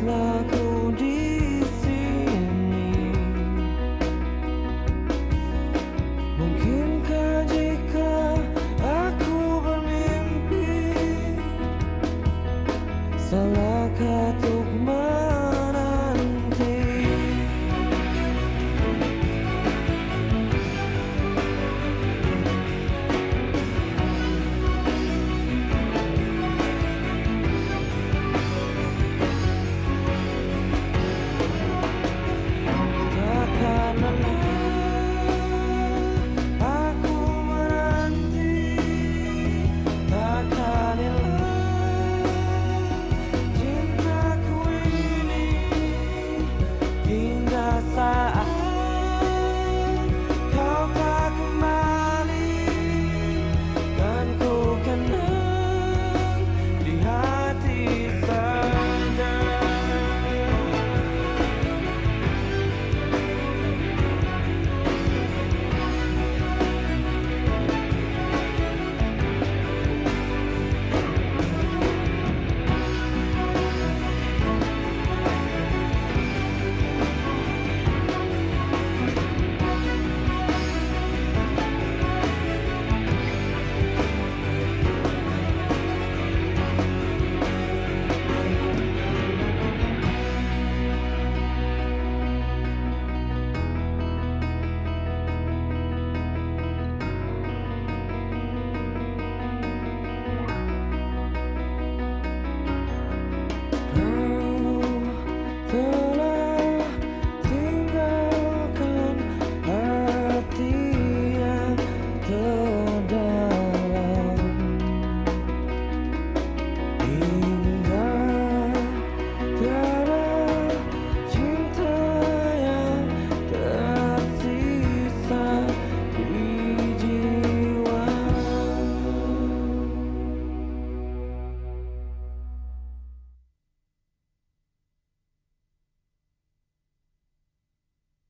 Tetaplah ku di sini. Mungkinkah jika aku bermimpi, salahkah untuk menanti? Takkan lelah aku menanti, takkan hilang cintaku ini, hingga saat kau tak kembali, kan ku kenang di hati saja. Telah tinggalkan hati yang terdalam.